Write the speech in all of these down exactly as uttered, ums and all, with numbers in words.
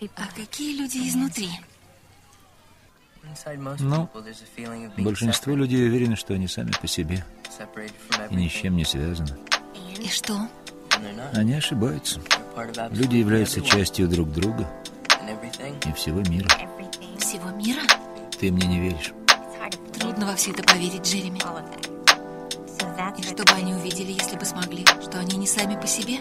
А какие люди изнутри? Ну, большинство людей уверены, что они сами по себе и ни с чем не связаны. И что? Они ошибаются. Люди являются частью друг друга и всего мира. Всего мира? Ты мне не веришь? Трудно во все это поверить, Джереми. И что бы они увидели, если бы смогли, что они не сами по себе?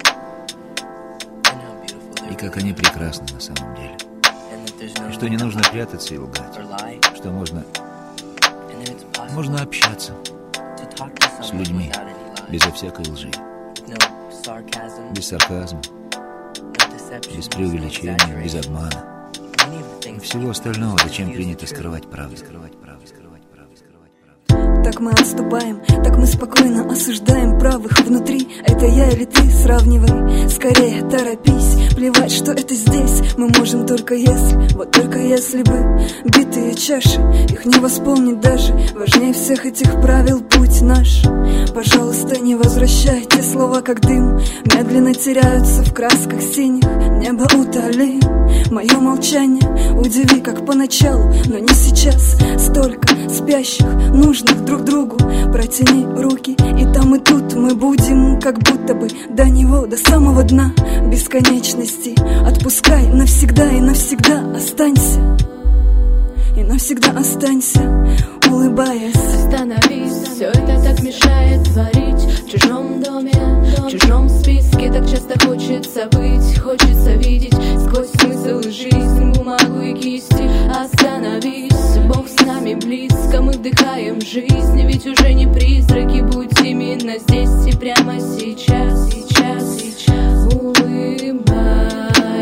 И как они прекрасны на самом деле. И что не нужно прятаться и лгать. Что можно... Можно общаться с людьми безо всякой лжи. Без сарказма, без преувеличения, без обмана. И всего остального, зачем принято скрывать правду. Скрывать правду, скрывать правду, скрывать правду. Так мы отступаем, так мы спокойно осуждаем правых внутри. Это я или ты, сравнивай, скорее торопись. Плевать, что это здесь, мы можем только если. Вот только если бы битые чаши, их не восполнить даже. Важнее всех этих правил путь наш. Пожалуйста, не возвращайте слова как дым. Медленно теряются в красках синих. Небо утоли мое молчание. Удиви, как поначалу, но не сейчас. Столько спящих, нужных друг другу. Протяни руки, и там и тут мы будем как будто бы до него, до самого дна бесконечности. Отпускай навсегда и навсегда останься. И навсегда останься, улыбаясь. Остановись, все это так мешает творить. В чужом доме, в чужом списке так часто хочется быть. Хочется видеть сквозь смысл жизнь, бумагу и кисти. Остановись, Бог с нами близко, мы вдыхаем жизнь. Ведь уже не призраки, будь именно здесь и прямо сейчас. Сейчас, сейчас, улыбайся.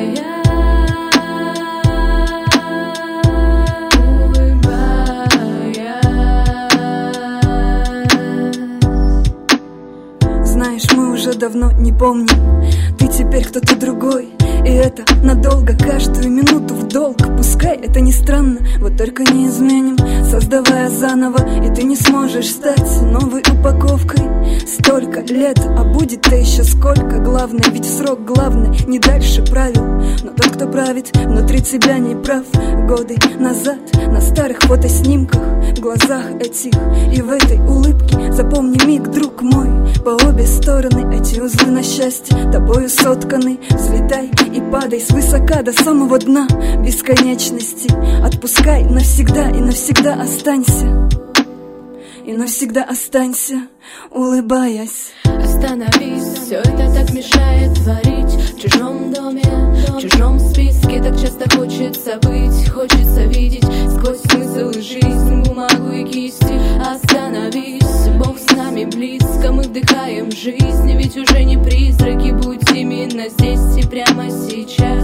Знаешь, мы уже давно не помним. Ты теперь кто-то другой. И это надолго, каждую минуту в долг. Пускай это не странно, вот только не изменим, создавая заново. И ты не сможешь стать новой упаковкой. Столько лет, а будет-то еще сколько. Главное, ведь срок главный, не дальше правил. Но тот, кто правит, внутри тебя не прав. Годы назад, на старых фотоснимках, в глазах этих и в этой улыбке. Запомни миг, друг мой, по обе стороны эти узлы на счастье тобою сотканы. Взлетай и падай свысока до самого дна бесконечности. Отпускай навсегда и навсегда останься. И навсегда останься, улыбаясь. Остановись, все это так мешает творить. В чужом доме, в чужом списке так часто хочется быть. Хочется видеть сквозь смысл жизнь, бумагу и кисти. Остановись, Бог с нами близко, мы вдыхаем жизнь. Ведь уже не призраки, будь именно здесь и прямо сейчас.